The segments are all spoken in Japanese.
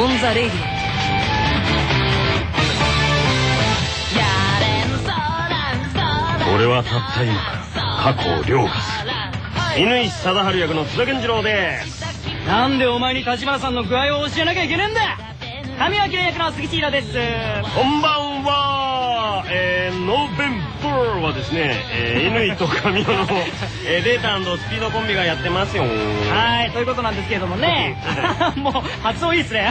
オンザレイディオ。俺はたった今から過去を凌駕する乾貞治役の津田健次郎です。 なんでお前に立花さんの具合を教えなきゃいけねえんだ。神明役の杉千尋です。 こんばんは。ノーベンバーはですね、乾と神尾の、データ&スピードコンビがやってますよ。 はい、ということなんですけれどもね。もう発音いいですね。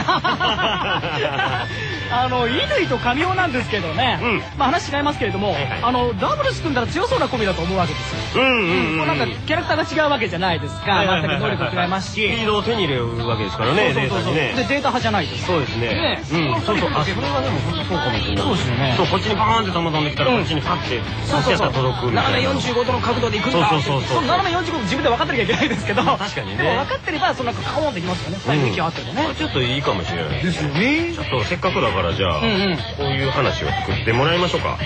乾と神尾なんですけどね、まあ話違いますけれども、ダブルス組んだら強そうなコンビだと思うわけですよ。なんかキャラクターが違うわけじゃないですか。全く能力違いますし、 スピードを手に入れるわけですからね。データにね。 でデータ派じゃないです。 そうですね。そうそう。あ、それはでも本当そうかもしれない。そうですよね。そう、こっちにバーンって玉飛んできたらこっちにパッて差しやったら届くみたいな。 斜め45度の角度でいくんだ。そう斜め45度自分で分かってなきゃいけないですけど、確かにね。分かってればそんなカモンできますよね。息があってもね。 ちょっといいかもしれないですよね。 ちょっとせっかくだからじゃあこういう話を作ってもらいましょうか。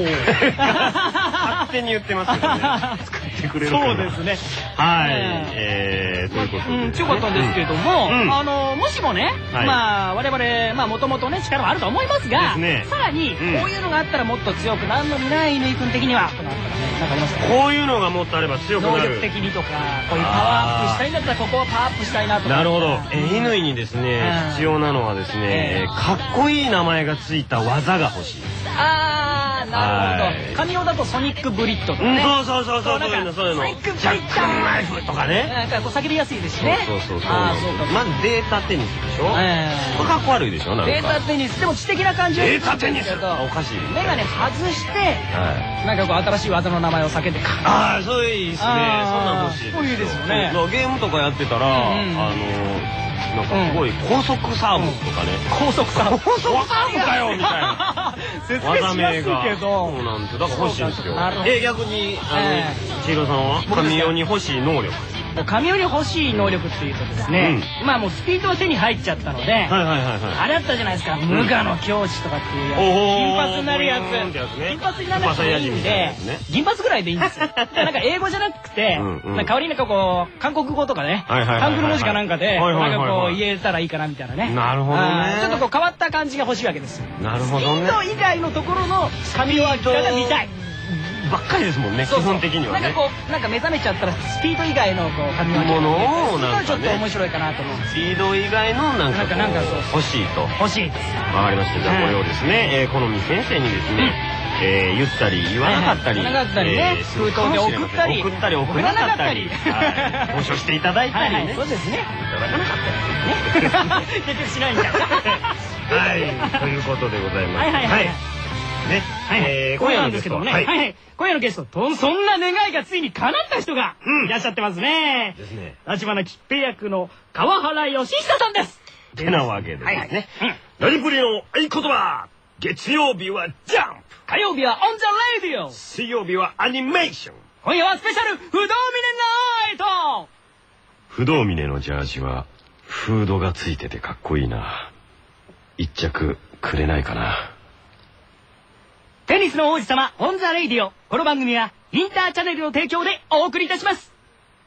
勝手に言ってますけどね。作ってくれるかな。そうですね。はい。ということで強かったんですけれども、もしもね、まあ我々もともとね力はあると思いますが、さらにこういうのがあったらもっと強くなるのにな、乾君的にはとなったらね、なんかありますか？ こういうのがもっとあれば強くなる。 能力的にとか、こういうパワーアップしたいんだったらここはパワーアップしたいなとか。 なるほど。乾にですね必要なのはですね、かっこいい名前がついた技が欲しい。 ああ、なるほど。神尾だとソニックブリッドとかね。 そうそうそうそういうの。ジャックナイフとかね。 なんかこう叫びやすいですしね。 そう。まずデータテニスでしょ。これかっこ悪いでしょ。 データテニスでも知的な感じ。 データテニスおかしい。 メガネ外してなんかこう新しい技の名前を叫んで。 ああ、そういいですね。そんなん欲しい。 そういいですよね。 ゲームとかやってたらなんかすごい高速サーブとかね。 高速サーブ。 高速サーブかよみたいな。 技名が。 そうなんですよ。だから欲しいんですよ。逆に千尋さんは神尾に欲しい能力。 神尾に欲しい能力っていうとですね、まあもうスピードは手に入っちゃったので、あれあったじゃないですか、無我の境地とかっていうやつ、銀髪になるやつ、金髪にならなくていいんで、銀髪ぐらいでいいんですよ。なんか英語じゃなくて、代わりになんかこう韓国語とかね、ハングル文字かなんかでなんかこう言えたらいいかなみたいなね。 なるほどね。 ちょっとこう変わった感じが欲しいわけですよ。 なるほどね。 スピード以外のところの神尾明が見たい。 ばっかりですもんね、基本的にはね。 なんかこう、なんか目覚めちゃったらスピード以外のこう神尾明ものをなんかちょっと面白いかなと思うんです。 スピード以外のなんか欲しいと。 欲しいです。 わかりました。じゃあこれをですね、好み先生にですね、言ったり言わなかったり、 封筒で送ったり送らなかったり、交渉していただいたりね。 そうですね。 いただかなかったりね。 結局しないんだ。 はい、ということでございます。ね、 今夜のゲスト今夜のゲスト、そんな願いがついに叶った人がいらっしゃってますね。立花吉平役の川原義久さんです。 てなわけでですね、ラジプリの合言葉、月曜日はジャンプ、 火曜日はオンザレディオ、 水曜日はアニメーション、 今夜はスペシャル不動峰ナイト。 不動峰のジャージはフードがついててかっこいいな。一着くれないかな。 テニスの王子様オンザレイディオ。この番組はインターチャネルの提供でお送りいたします。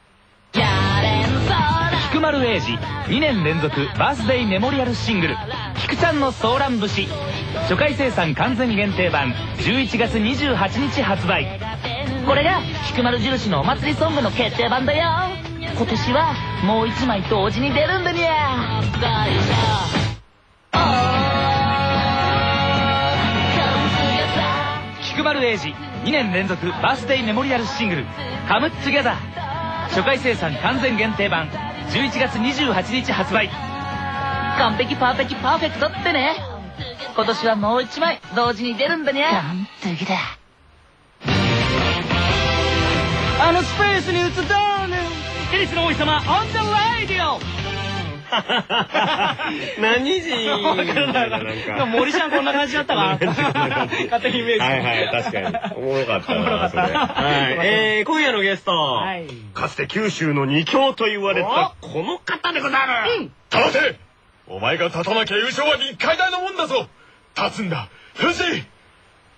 菊丸英二2年連続バースデーメモリアルシングル「菊ちゃんのソーラン節」初回生産完全限定版11月28日発売。 これが菊丸印のお祭りソングの決定版だよ。今年はもう1枚同時に出るんだにゃ。 菊丸英二2年連続バースデーメモリアルシングル「カムッツギャザー」初回生産完全限定版11月28日発売。 完璧パーフェクトってね。今年はもう1枚同時に出るんだにゃ。完璧だ。 あのスペースに移ったね。テニスの王子様オンザラディオ。 何時分からない。森ちゃんこんな感じだったかな。勝手にイメージ。 はい確かにおもろかったなそれ。今夜のゲスト、かつて九州の二強と言われたこの方でござる。 立て、お前が立たなきゃ優勝は1回だのもんだぞ。立つんだ、藤井。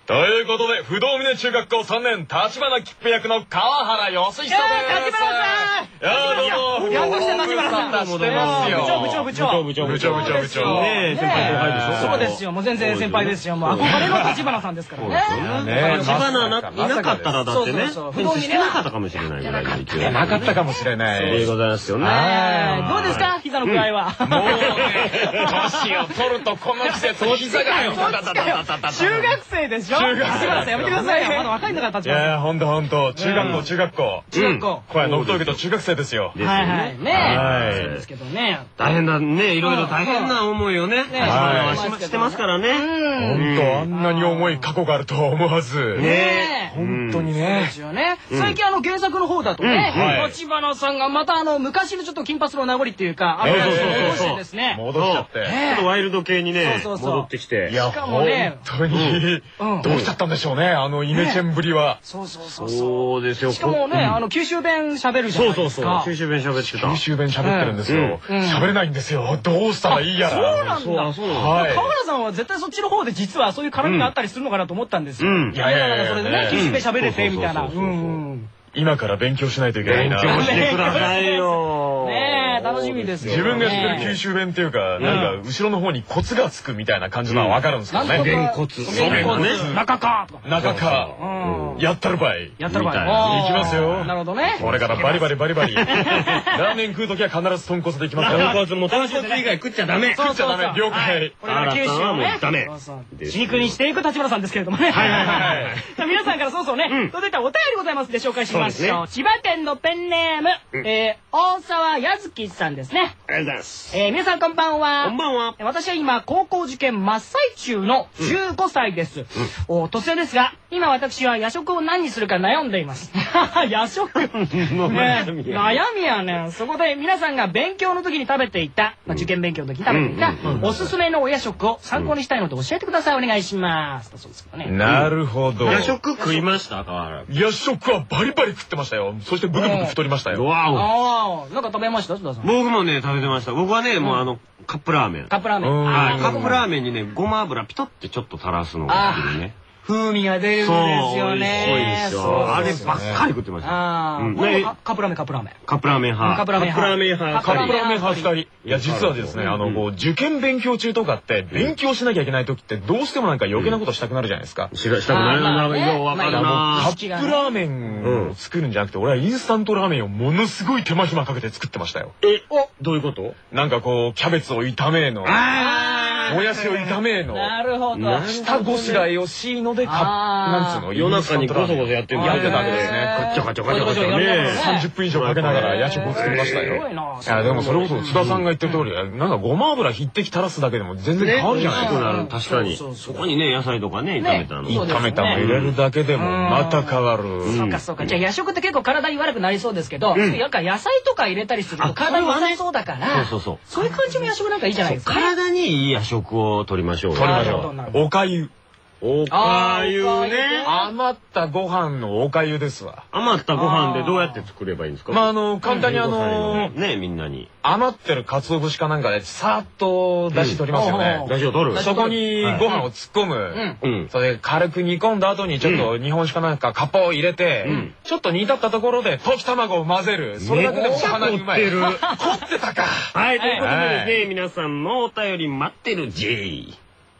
ということで、不動峰中学校3年、立花吉平役の川原義久です。 立花さん。 いやどうも。 やっとして立花さん。 してますよ。 部長。 ねえ、先輩後輩でしょ。 そうですよ。もう全然先輩ですよ。もう憧れの立花さんですからね。 立花いなかったらだってね、不動になかったかもしれないぐらいの勢い。 なかったかもしれない。 でございますよね。 どうですか膝の具合は。 もうね、年を取るとこの季節、膝がよ。 中学生でしょ。中学生やめてくださいよ。まだ若いんだから立花さん。 いやほんと中学校。これのぶといけど中学生ですよ。 はいはいね。そうですけどね。 大変だね、いろいろ大変な思いをね、してますからね。 本当あんなに重い過去があるとは思わず。 ね、 本当にね。 ですよね。最近原作の方だとね、立花さんがまた昔のちょっと金髪の名残っていうか、戻してですね。 戻っちゃって。 ちょっとワイルド系にね、戻ってきて。 いや本当にどうしちゃったんでしょうね、イメチェンぶりは。 そうですよ。 しかもね、九州弁喋るじゃないですか。 九州弁喋ってた。 九州弁喋ってるんですよ。喋れないんですよ。どうしたらいいやら。 そうなんだ。川原さんは絶対そっちの方で実はそういう絡みがあったりするのかなと思ったんですよ。いやそれでね、九州弁喋れてみたいな。 今から勉強しないといけないな。 勉強してくださいよ。 ねえ、楽しみですよ。 自分が知ってる九州弁っていうか、なんか後ろの方にコツがつくみたいな感じのはわかるんですけどね。 げんこつ。 中か。 やったるばい。 やったるばい。 行きますよ。 なるほどね。 これからバリバリ。ラーメン食うときは必ず豚骨でいきますから。 豚骨も豚骨以外食っちゃダメ。 食っちゃダメ。了解。 これから九州をね、 ダメ。 死肉にしていく立花さんですけれどもね。皆さんからそうそうね、届いたお便りございますんで紹介しましょう。千葉県のペンネーム、大沢やずきさんですね。 ありがとうございます。 皆さんこんばんは。 こんばんは。 私は今高校受験真っ最中の15歳です。突然ですが、今私は夜食を何にするか悩んでいます。夜食悩みやねん。そこで皆さんが勉強の時に食べていた、受験勉強の時に食べていたおすすめのお夜食を参考にしたいので教えてください。お願いします。 なるほど。 夜食食いました川原。 夜食はバリバリ食ってましたよ。そしてブクブク太りましたよ。 わお。なんか食べました津田さん。 僕もね食べてました。僕はねもうカップラーメン。 カップラーメン。 カップラーメンにねごま油ピトってちょっと垂らすのが好きでね。 風味が出るんですよね。 あればっかり食ってました。 カップラーメン。カップラーメン派。 カップラーメン派 2人。いや実はですね受験勉強中とかって勉強しなきゃいけない時ってどうしてもなんか余計なことしたくなるじゃないですか。 したくなるよ。わかるな。 カップラーメンを作るんじゃなくて俺はインスタントラーメンをものすごい手間暇かけて作ってましたよ。 どういうこと？ なんかキャベツを炒めの。もやしを炒めの。 なるほど。 下ごしらえをしいのでなんつうの夜中にゴソゴソやってやってたわけですね。 ガチャガチャガチャガチャね。 30分以上かけながら夜食を作りましたよ。いやでもそれこそ津田さんが言ってる通りなんかごま油一滴垂らすだけでも全然変わるじゃないですか。 確かに。そこにね野菜とかね炒めたの入れるだけでもまた変わる。 そうか。じゃあ夜食って結構体に悪くなりそうですけど、なんか野菜とか入れたりすると体に良さそうだから、そういう感じの夜食なんかいいじゃないですか。 体にいい夜食を取りましょう。 おかゆ。 おかゆね。 余ったご飯のおかゆですわ。 余ったご飯でどうやって作ればいいんですか？ 簡単にねみんなに余ってる鰹節かなんかでさーっと出汁取りますよね。 出汁を取る。 そこにご飯を突っ込む。それで軽く煮込んだ後にちょっと日本酒かなんかカポを入れてちょっと煮立ったところで溶き卵を混ぜる。それだけでも鼻にうまい。凝ってたか。 はい、ということでですね皆さんのお便り待ってる J。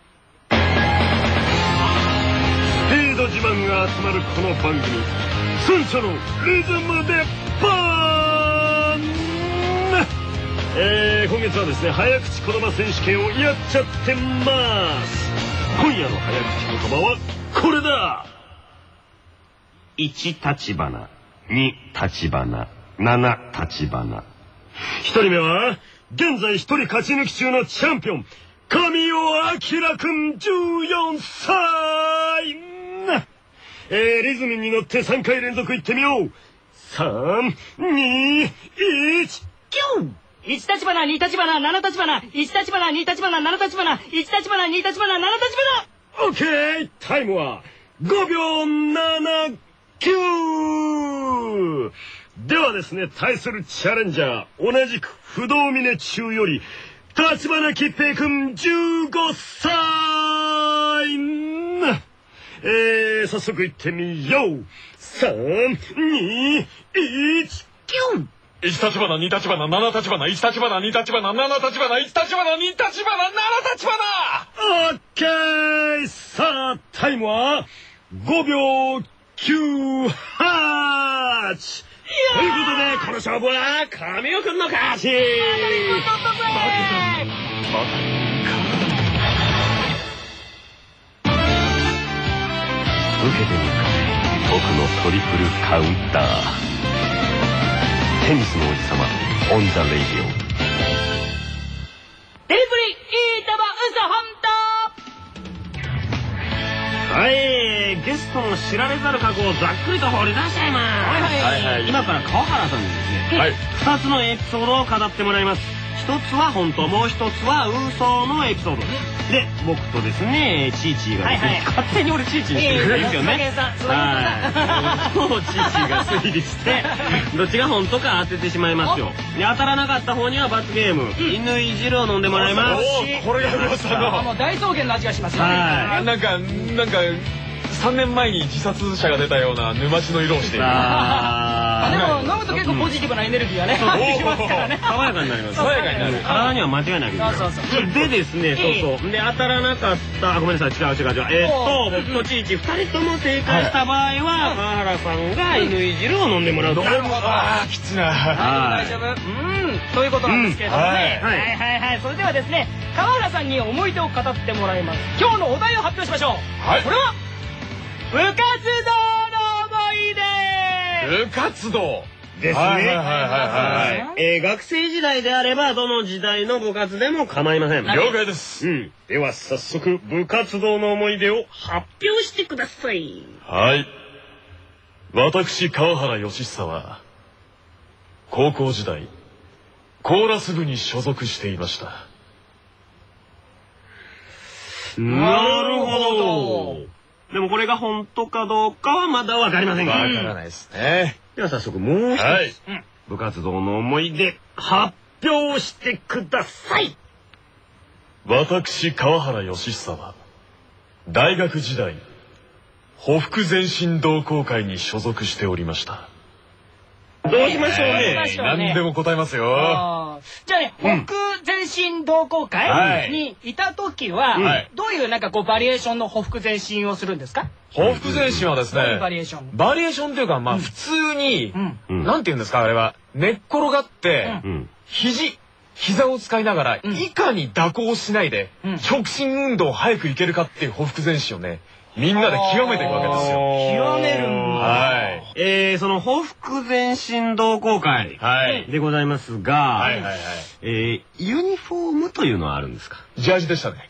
自慢が集まるこの番組村長のリズムでバーン。今月はですね早口言葉選手権をやっちゃってます。今夜の早口言葉はこれだ。1立花2立花7立花。1人目は現在1人勝ち抜き中のチャンピオン神尾明くん14歳。リズムに乗って3回連続いってみよう。3、2、1、9！ 1立花、2立花、7立花、1立花、2立花、7立花、1立花、2立花、7立花。オッケー！タイムは5秒79！ではですね、対するチャレンジャー、同じく不動峰中より、立花吉平くん15歳！ 早速行ってみよう。3、2、1、キュン。 1立花2立花7立花1立花2立花7立花1立花2立花7立花。 オッケー。さあタイムは5秒98。ということでこの勝負は神尾くんの勝ち。受けてみるか僕のトリプルカウンター。テニスの王子様オンザレイディオ。 テレプリいいとも嘘本当。 はい、ゲストの知られざる過去をざっくりと掘り出しちゃいます。今から川原さんにですね、2つのエピソードを語ってもらいます。一つは本当、もう一つは嘘のエピソードで、僕とですね、チーチーが勝手に俺チーチーにしてるんですよね。そう、チーチーが推理してどっちが本当か当ててしまいますよ。で、当たらなかった方には罰ゲーム、犬い汁を飲んでもらいます。 これが噂の大草原の味がしますよ。 なんか3年前に自殺者が出たような沼地の色をしている。 でも飲むと結構ポジティブなエネルギーがね入ってきますからね。 爽やかになります。 爽やかになる。 体には間違いないけど。でですね、そうで当たらなかった、ごめんなさい、違う。僕とチーチー2人とも正解した場合は川原さんが犬い汁を飲んでもらうと。 きついな。 大丈夫。ということなんですけれどもね。はい。それではですね、川原さんに思い出を語ってもらいます。今日のお題を発表しましょう。これは部活動の思い出。 部活動ですね。学生時代であればどの時代の部活でも構いません。 了解です。 では早速部活動の思い出を発表してください。 はい。私川原義久は高校時代コーラス部に所属していました。 なるほど。でもこれが本当かどうかはまだわかりませんが。 わからないですね。 では早速もう一つ、部活動の思い出発表してください。 私川原義久は大学時代ほふく前進同好会に所属しておりました。 どうしましょうね。 何でも答えますよ。 じゃあね、ほふく前進同好会にいた時はどういうなんかこうバリエーションのほふく前進をするんですか？ ほふく前進はですね、 バリエーションというか、まあ普通になんて言うんですか、あれは寝っ転がって膝を使いながらいかに蛇行しないで直進運動を早くいけるかっていうほふく前進をね、みんなで極めていくわけですよ。 極めるんだ。 そのほふく前進同好会でございますが、ユニフォームというのはあるんですか？ ジャージでしたね。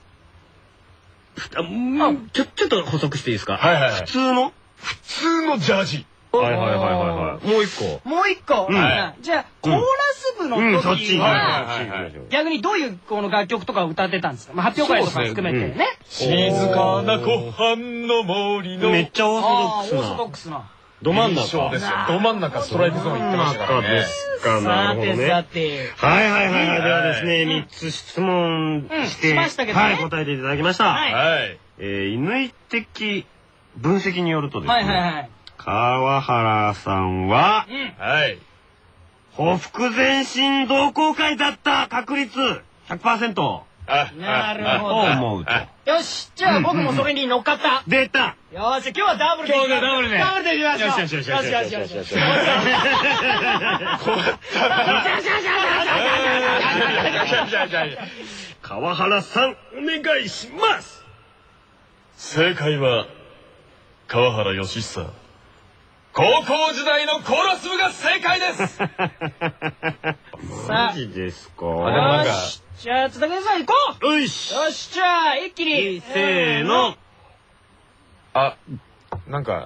ちょっと補足していいですか？普通のジャージ。 もう一個。 じゃあコーラス部の時は逆にどういうこの楽曲とかを歌ってたんですか？発表会とか含めてね。 静かな湖畔の森の。 めっちゃオーソドックスな。 ど真ん中ですよ。ど真ん中ストライクゾーン行ってましたからね。 さて。 はい。ではですね、3つ質問して答えていただきました。犬的分析によるとですね、川原さんはほふく前進同好会だった確率 100%。 なるほど。 思うと。 よし、じゃあ僕もそれに乗っかった。 出た。 よし、今日はダブルで。ダブルでいきましょう。よし。 川原さん、お願いします。 正解は川原義久。高校時代のコーラス部が正解です。 マジですか？ よし、じゃあ津田健さん行こう。 よし、 じゃあ一気にせーの。 なんか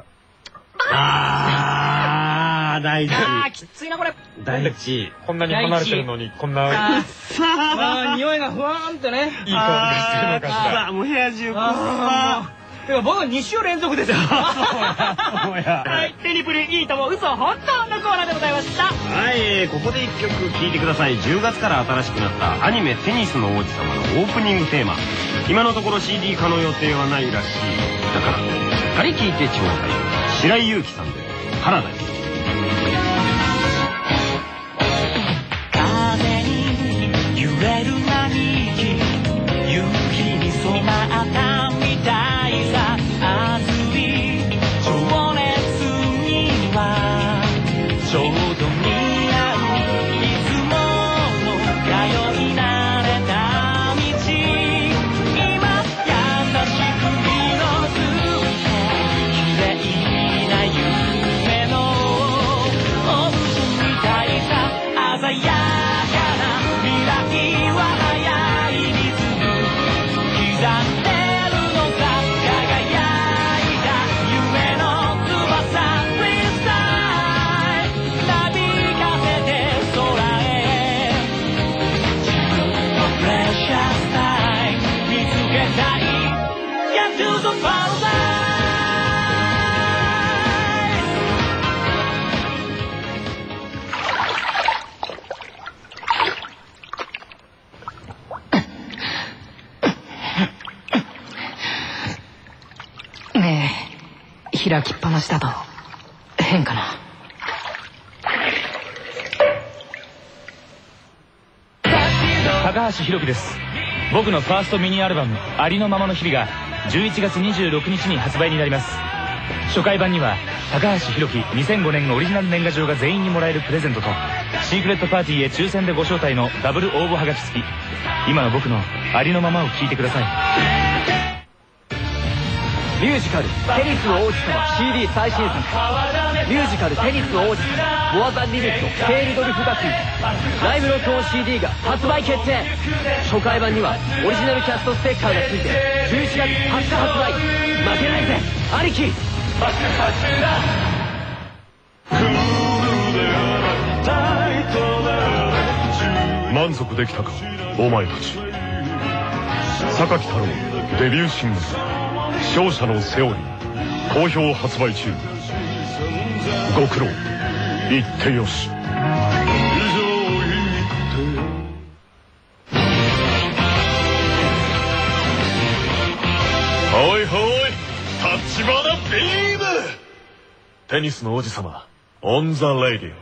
第一。 きついなこれ。 第一。 こんなに離れてるのにこんな匂いがふわーんとね。 いい香りがするのかしら。 もう部屋中僕は2週連続ですよ。はい、テニプリいいとも嘘本当のコーナーでございました。 はい、ここで1曲聴いてください。10月から新しくなったアニメテニスの王子様のオープニングテーマ。今のところ CD 化の予定はないらしい。だからかり聞いてちょうだい。白井祐希さんでパラダイス。 風に揺れる並木、夕日に染まったみたいさ。熱い情熱にはちょうど似合う。いつもの通い慣れた道、今優しく色づいて綺麗な夢のオブジェみたいさ。鮮やかな未来は早いリズム刻んでるのさ。輝いた夢の翼フリースタイルなびかせて空へ。自分のプレシャスタイム見つけたい。 Get to the paradise。 ねえ、開きっぱなしだと変かな。 高橋宏樹です。僕のファーストミニアルバム「ありのままの日々」が11月26日に発売になります。初回版には高橋宏樹2005年オリジナル年賀状が全員にもらえるプレゼントと、シークレットパーティーへ抽選でご招待のダブル応募はがき付き。今の僕のありのままを聞いてください。 ミュージカル「テニス王子様」 CD 最新作。ミュージカル「テニス王子様」モアザンリミットスケールドルフ学院ライブ録音 CD が発売決定。初回版にはオリジナルキャストステッカーがついて11月20日発売。負けないぜ兄貴。 満足できたかお前たち。榊太郎デビューシングル「勝者のセオリー」好評発売中。ご苦労言ってよし。はいはい立花ビーム。テニスの王子様オンザレディオ。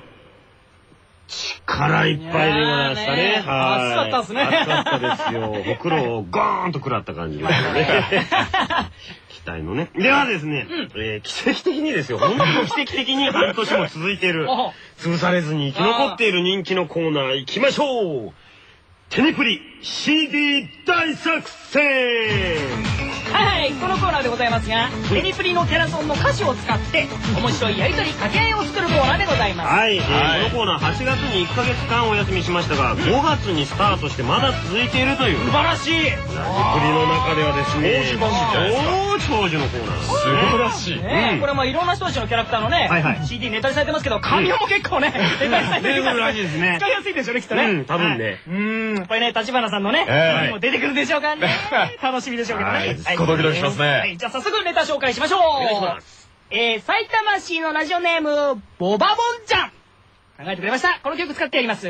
力いっぱいでございましたね。 熱かったですね。 熱かったですよ。ほくろをゴーンと食らった感じですよね。期待のね。ではですね、奇跡的にですよ。本当に奇跡的に半年も続いている、潰されずに生き残っている人気のコーナー行きましょう。テニプリ CD 大作戦。 はい、このコーナーでございますが、テニプリのキャラソンの歌詞を使って面白いやりとり掛け合いを作るコーナーでございます。 はい、このコーナー8月に1ヶ月間お休みしましたが、5月にスタートしてまだ続いているという素晴らしい。 テニプリの中ではですね、超長寿のコーナー。素晴らしい。 これもいろんな人たちのキャラクターのね CD ネタにされてますけど、神尾も結構ねネタにされてるらしいですね。使いやすいでしょうねきっとね。多分ね。やっぱりね、立花さんのねも出てくるでしょうからね。楽しみでしょうけどね。 ドキドキしますね。 はい、じゃあ早速ネタ紹介しましょう。埼玉市のラジオネームボバボンちゃん考えてくれました。この曲使ってやります。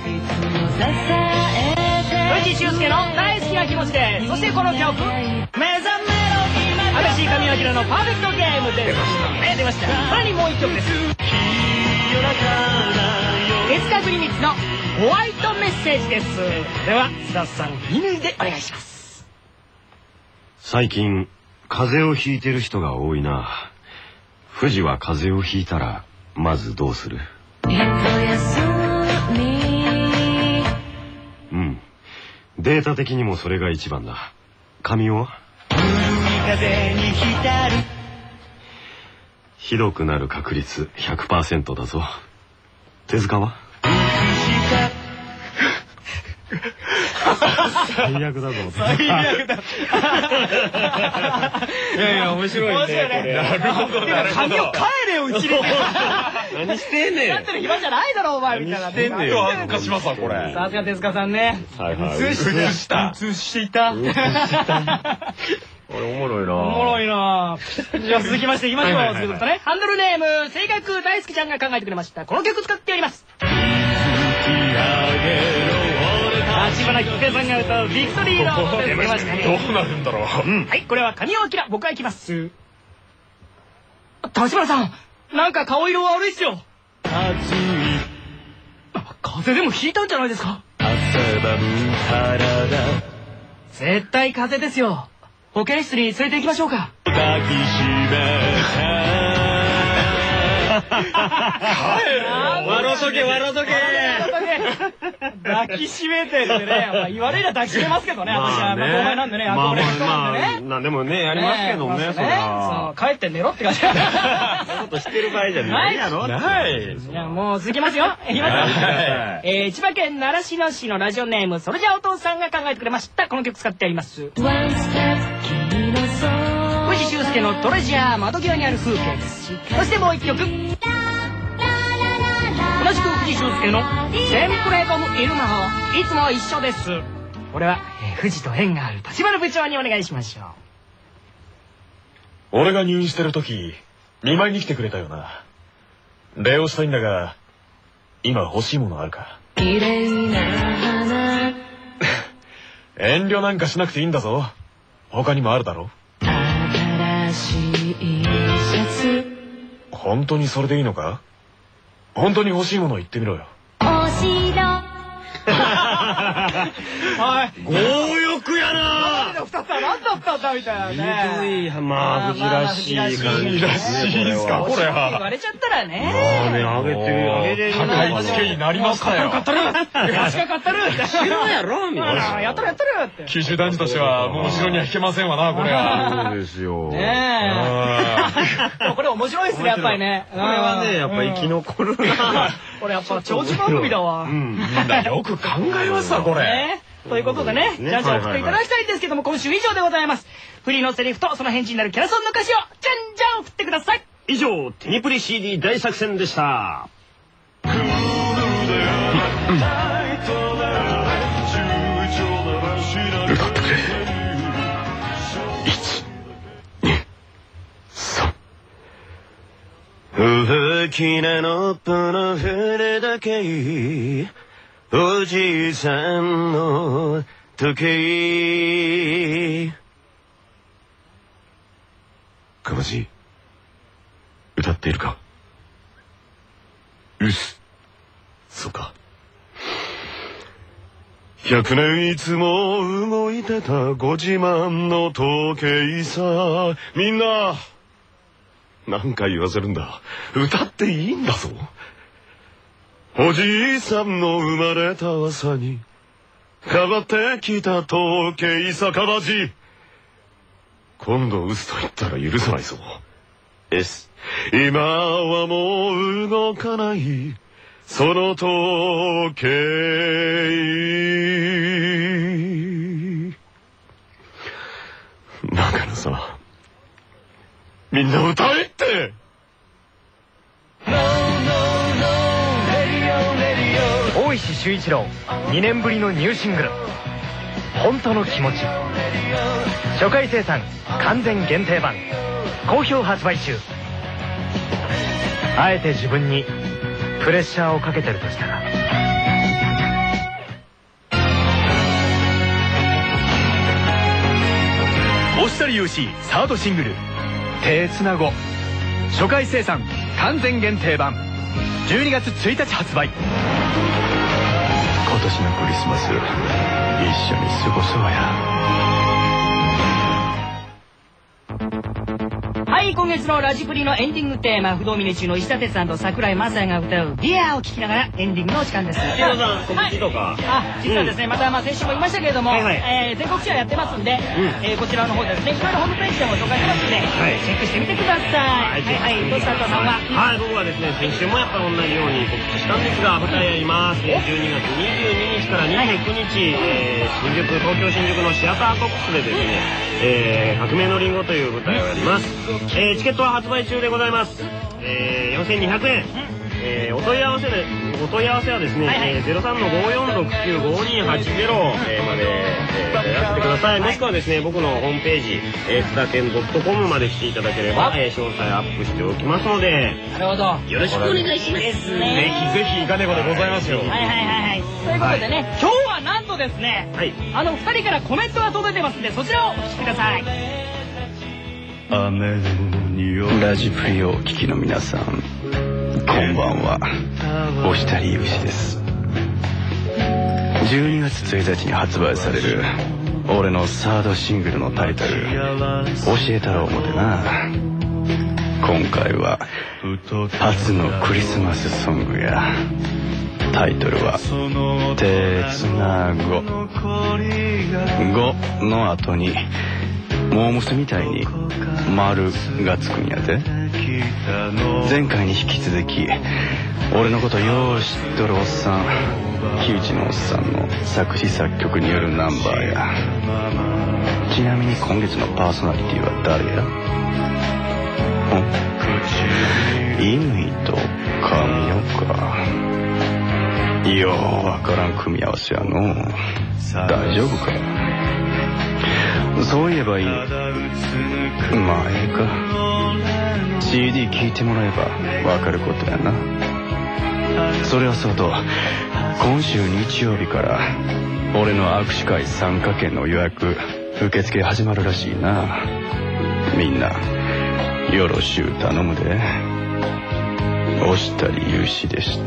藤修介の大好きな気持ちで、そしてこの曲目覚めろ嵐神明のパーフェクトゲームです。出ました。さらにもう一曲です。手塚グリニッツのホワイトメッセージです。では須田さん乾でお願いします。 最近風邪をひいてる人が多いな。藤は風邪をひいたらまずどうする？データ的にもそれが一番だ。神尾は？ひどくなる確率 100% だぞ。手塚は？最悪だぞ。最悪だ。いやいや面白いね。なるほどなるほど。 神尾帰れようちに。 何してんねん。 やってる暇じゃないだろお前みたいな。 してんねん。恥ずかしますわこれ。 さすが手塚さんね。 映していた。おもろいな。 おもろいな。じゃあ続きましていきましょう。ハンドルネーム性格大好きちゃんが考えてくれました。この曲使ってやります。立花吉平さんが歌うビクトリーの出ましたね。 どうなるんだろう。 はい、これは神尾明。僕は行きます。 立花さん、なんか顔色悪いっすよ。暑い。風邪でもひいたんじゃないですか。朝晩体。絶対風邪ですよ。保健室に連れて行きましょうか。抱きしめ笑うとけ笑うとけ。抱きしめてってね、言われりゃ抱きしめますけどね、私は後輩なんでね、憧れの人なんでね。 なんでもね、やりますけどね、そりゃ。 帰って寝ろって感じ。そういうことしてる場合じゃないやろ。 ない。じゃあもう続きますよ。いきますよ。千葉県習志野市のラジオネーム、それじゃあお父さんが考えてくれました。この曲使ってあります。藤修介のトレジャー窓際にある風景です。そしてもう一曲。同じく藤修介のセンプレコムイルマホ、いつも一緒です。これは、藤と縁がある立花部長にお願いしましょう。俺が入院してる時、見舞いに来てくれたよな。礼をしたいんだが、今欲しいものあるか。綺麗な花。遠慮なんかしなくていいんだぞ。他にもあるだろ。新しいシャツ。本当にそれでいいのか？本当に欲しいものを言ってみろよ。お城。 はい。強欲やな。 2つは何だったんだみたいなね。 ひどい、まあ藤らしい感じ。 らしいですか、これは。 言われちゃったらね。 あげて高いチケになりましたよ。 買ったる。足が買ったる。 知らんやろみたいな。 やったるやったるって。 機種男児としてはもう後ろには引けませんわな、これは。 そうですよ。 ねえ。これ面白いですね、やっぱりね。 これはね、やっぱり生き残るな。 これやっぱ長寿番組だわ。 よく考えましたこれ。 ということでね、じゃんじゃん送っていただきたいんですけども、今週以上でございます。フリーのセリフとその返事になるキャラソンの歌詞をじゃんじゃん送ってください。 以上、テニプリ CD 大作戦でした。歌ってくれ。大きなのっぽの船だけおじいさんの時計。かまじ、歌っているか？うっす。そうか。100年いつも動いてたご自慢の時計さ。みんな何回言わせるんだ。歌っていいんだぞ。おじいさんの生まれた朝に変わってきた時計さ。かまじ、今度嘘と言ったら許さないぞ。今はもう動かないその時計。だからさ、みんな歌えって。 大石修一郎2年ぶりのニューシングル「本当の気持ち」、初回生産完全限定版好評発売中。あえて自分にプレッシャーをかけてるとしたら、押したりよしサードシングル「手つなご」、初回生産完全限定版12月1日発売。 今年のクリスマス一緒に過ごそうや。 はい、今月のラジプリのエンディングテーマ、不動峰中の石田哲さんと桜井雅也が歌う「ディア」を聴きながらエンディングのお時間です。 石田さん、告知とか。 実はですね、また先週も言いましたけれども、全国ツアーやってますんで、こちらの方ですね、いろいろホームページでも紹介してますんで、チェックしてみてください。どうした佐藤さんは？ はい、僕はですね、先週もやっぱり同じように告知したんですが、舞台やります。12月22日から29日、東京新宿のシアターコックスでですね、革命のリンゴという舞台をやります。チケットは発売中でございます。4200円。お問い合わせはですね、03-5469-5280 までやらせてください。もしくはですね、僕のホームページ、津田健 .com まで来ていただければ、詳細アップしておきますので、 なるほど、 よろしくお願いします。 ぜひぜひ行かねばでございますよ。 ということでね、今日はなんとですね、2人からコメントが届いてますんで、そちらをお聞きください。 ラジプリをお聞きの皆さん、こんばんは。押谷由志です。12月1日に発売される俺のサードシングルのタイトル「教えたろうも」でな。今回は初のクリスマスソングや。タイトルは「手つなご」。5の後にモームスみたいに丸がつくんやで。前回に引き続き俺のことよう知っとるおっさん、木内のおっさんの作詞作曲によるナンバーや。ちなみに今月のパーソナリティは誰や？乾と神代か。ようわからん組み合わせやの。大丈夫か？そういえばいい。まあええか。CD 聴いてもらえばわかることやな。それはそうと、今週日曜日から俺の握手会参加券の予約受付始まるらしいな。みんなよろしゅう頼むで。押谷由志でした。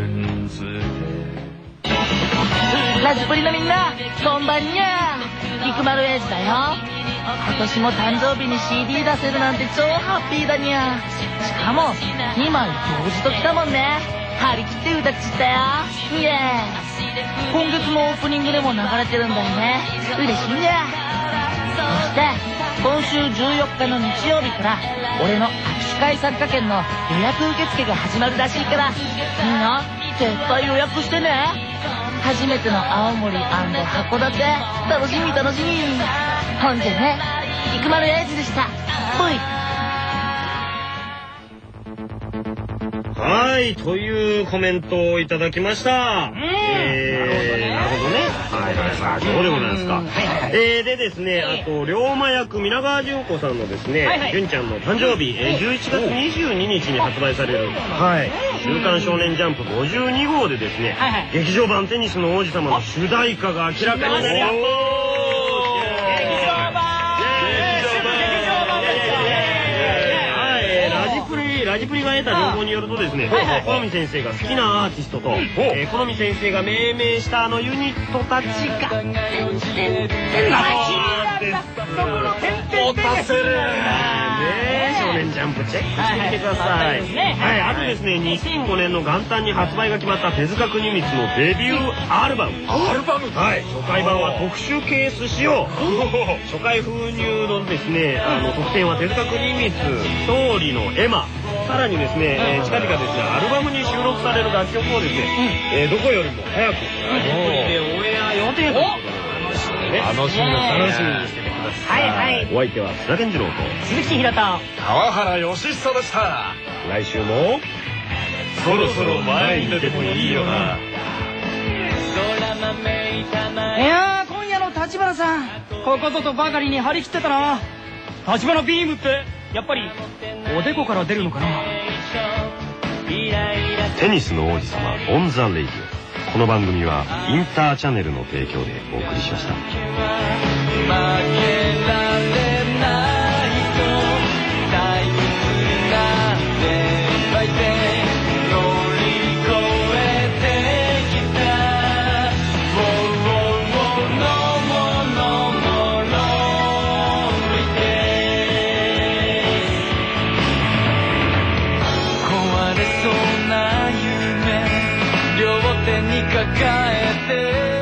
ラジプリのみんな、こんばんにゃ。菊丸英二だよ。今年も誕生日に CD 出せるなんて超ハッピーだにゃ。しかも2枚同時ときたもんね。張り切って歌っちったよ。イエー。今月のオープニングでも流れてるんだよね。嬉しいにゃ。そして今週14日の日曜日から俺の握手会参加券の予約受付が始まるらしいから、みんな絶対予約してね。初めての青森&函館、楽しみ楽しみ。ほんじゃね、菊丸英二でした。ほい。 はい、というコメントをいただきました。なるほどね。はいはいはい、そうでございますか。でですね、あと龍馬役皆川淳子さんのですね、純ちゃんの誕生日、11月22日に発売される、週刊少年ジャンプ52号でですね、劇場版テニスの王子様の主題歌が明らかになりました。ラジプリが得た情報によるとですね、好み先生が好きなアーティストと、好み先生が命名したユニットたちが持たせる少年ジャンプチェックしてみてください。あとですね、2005年の元旦に発売が決まった手塚国光のデビューアルバム。初回版は特殊ケース仕様。初回封入のですね、特典は手塚国光勝利のエマ。さらにですね、近々ですね、アルバムに収録される楽曲をですね、どこよりも早くラジプリでオンエア予定ということで、楽しみにしててください。お相手は津田健次郎と鈴木ひろと川原義久でした。 来週もそろそろ前に出てもいいよな。 いやー、今夜の立花さん、ここぞとばかりに張り切ってたな。立花ビームってやっぱりおでこから出るのかな。 テニスの王子様オンザレイディオ。この番組はインターチャネルの提供でお送りしました。 抱えて